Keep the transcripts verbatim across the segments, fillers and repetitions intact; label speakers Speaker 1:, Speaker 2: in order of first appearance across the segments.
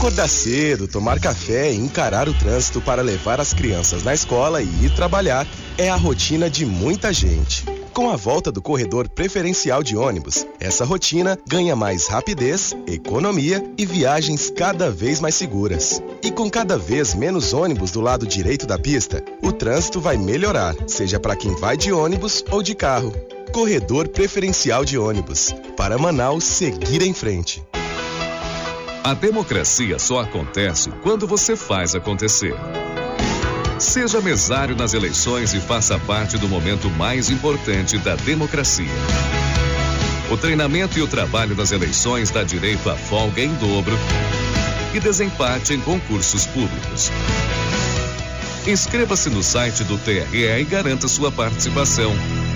Speaker 1: Acordar cedo, tomar café e encarar o trânsito para levar as crianças na escola e ir trabalhar é a rotina de muita gente. Com a volta do corredor preferencial de ônibus, essa rotina ganha mais rapidez, economia e viagens cada vez mais seguras. E com cada vez menos ônibus do lado direito da pista, o trânsito vai melhorar, seja para quem vai de ônibus ou de carro. Corredor preferencial de ônibus, para Manaus seguir em frente.
Speaker 2: A democracia só acontece quando você faz acontecer. Seja mesário nas eleições e faça parte do momento mais importante da democracia. O treinamento e o trabalho das eleições dá direito a folga em dobro e desempate em concursos públicos. Inscreva-se no site do T R E e garanta sua participação.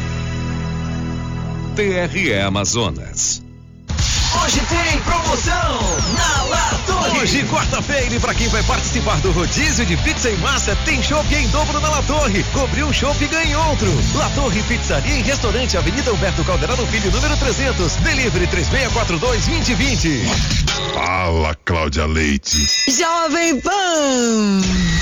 Speaker 2: T R E Amazonas.
Speaker 3: Hoje tem promoção na La Torre.
Speaker 4: Hoje, quarta-feira, e para quem vai participar do rodízio de pizza em massa, tem chopp em dobro na La Torre. Cobriu um chopp e ganhe outro. La Torre Pizzaria e Restaurante, Avenida Humberto Calderano Filho, número trezentos. Delivery três seis quatro dois, dois zero dois zero.
Speaker 5: Fala, Cláudia Leite.
Speaker 6: Jovem Pan.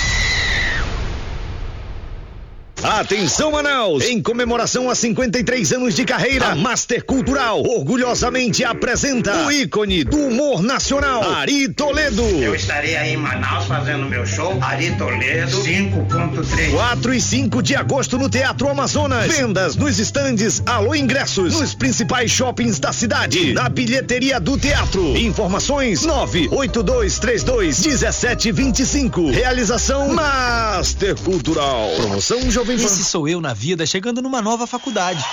Speaker 7: Atenção, Manaus! Em comemoração a cinquenta e três anos de carreira, a Master Cultural orgulhosamente apresenta o ícone do humor nacional, Ari Toledo.
Speaker 8: Eu estarei aí em Manaus fazendo meu show, Ari Toledo, cinco ponto três.
Speaker 7: quatro e cinco de agosto no Teatro Amazonas. Vendas nos estandes Alô Ingressos, nos principais shoppings da cidade, na bilheteria do teatro. Informações nove oito dois três dois um sete dois cinco. Realização Master Cultural. Promoção Jovem.
Speaker 9: Esse sou eu na vida, chegando numa nova faculdade.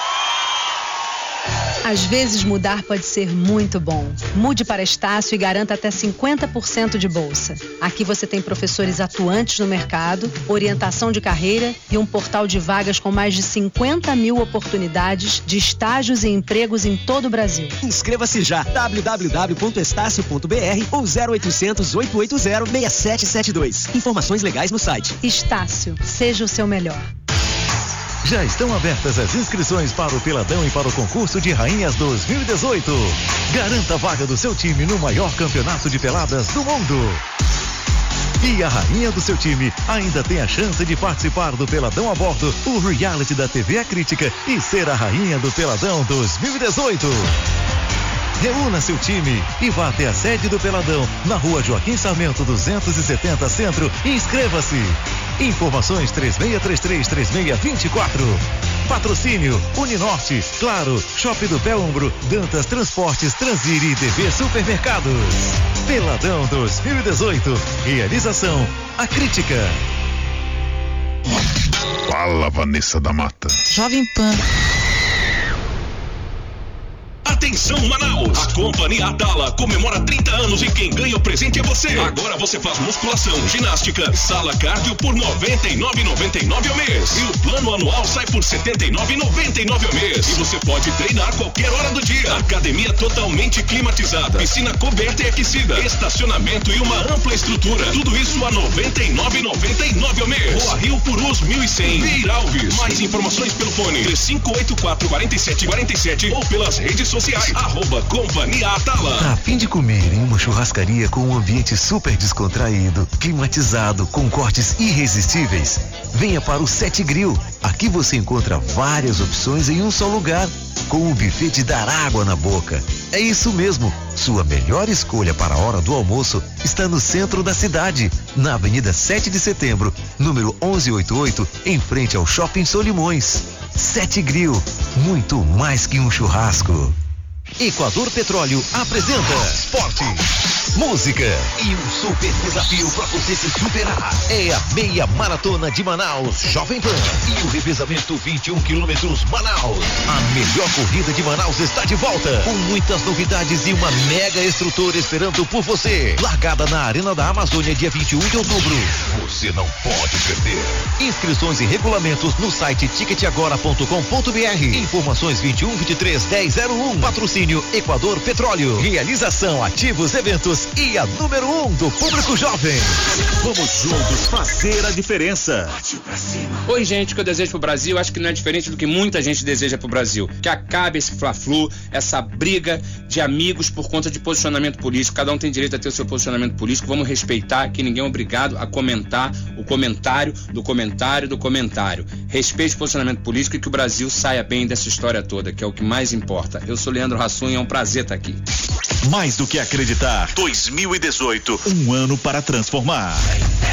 Speaker 10: Às vezes mudar pode ser muito bom. Mude para Estácio e garanta até cinquenta por cento de bolsa. Aqui você tem professores atuantes no mercado, orientação de carreira e um portal de vagas com mais de cinquenta mil oportunidades de estágios e empregos em todo o Brasil.
Speaker 9: Inscreva-se já, w w w ponto estácio ponto b r ou zero oitocentos, oito oito zero, seis sete sete dois. Informações legais no site.
Speaker 10: Estácio, seja o seu melhor.
Speaker 4: Já estão abertas as inscrições para o Peladão e para o concurso de Rainhas dois mil e dezoito. Garanta a vaga do seu time no maior campeonato de peladas do mundo. E a rainha do seu time ainda tem a chance de participar do Peladão a Bordo, o reality da T V A Crítica, e ser a rainha do Peladão dois mil e dezoito. Reúna seu time e vá até a sede do Peladão, na rua Joaquim Sarmento duzentos e setenta Centro, e inscreva-se. Informações três seis três três, três seis dois quatro. Patrocínio Uninorte, Claro, Shopping do Pé Umbro, Dantas Transportes, Transire e T V Supermercados. Peladão dois mil e dezoito. Realização A Crítica.
Speaker 5: Fala, Vanessa da Mata.
Speaker 6: Jovem Pan.
Speaker 11: Atenção, Manaus! A Companhia Atala comemora trinta anos e quem ganha o presente é você. Agora você faz musculação, ginástica, sala cardio por noventa e nove reais e noventa e nove centavos ao mês. E o plano anual sai por setenta e nove reais e noventa e nove centavos ao mês. E você pode treinar qualquer hora do dia. Academia totalmente climatizada, piscina coberta e aquecida, estacionamento e uma ampla estrutura. Tudo isso a noventa e nove reais e noventa e nove centavos ao mês. Rua Rio Purus mil e cem, Vieira Alves. Mais informações pelo fone três cinco oito quatro, quatro sete quatro sete ou pelas redes sociais. Arroba Companhia Atala.
Speaker 4: Tá a fim de comer em uma churrascaria com um ambiente super descontraído, climatizado, com cortes irresistíveis? Venha para o Sete Grill. Aqui você encontra várias opções em um só lugar, com um buffet de dar água na boca. É isso mesmo, sua melhor escolha para a hora do almoço está no centro da cidade, na Avenida sete de Setembro, número onze oitenta e oito, em frente ao Shopping Solimões. Sete Grill, muito mais que um churrasco. Equador Petróleo apresenta esporte, música e um super desafio para você se superar. É a meia maratona de Manaus, Jovem Pan, e o revezamento vinte e um quilômetros Manaus. A melhor corrida de Manaus está de volta, com muitas novidades e uma mega estrutura esperando por você. Largada na Arena da Amazônia, dia vinte e um de outubro. Você não pode perder. Inscrições e regulamentos no site ticket agora ponto com ponto b r. Informações vinte e um, vinte e três, dez zero um. Patrocínio Equador Petróleo. Realização Ativos Eventos e a número um do público jovem.
Speaker 12: Vamos juntos fazer a diferença.
Speaker 13: Oi, gente, o que eu desejo pro Brasil acho que não é diferente do que muita gente deseja pro Brasil. Que acabe esse fla-flu, essa briga, de amigos por conta de posicionamento político. Cada um tem direito a ter o seu posicionamento político. Vamos respeitar que ninguém é obrigado a comentar o comentário do comentário do comentário. Respeite o posicionamento político e que o Brasil saia bem dessa história toda, que é o que mais importa. Eu sou Leandro Hassum e é um prazer estar aqui.
Speaker 12: Mais do que acreditar. dois mil e dezoito, um ano para transformar.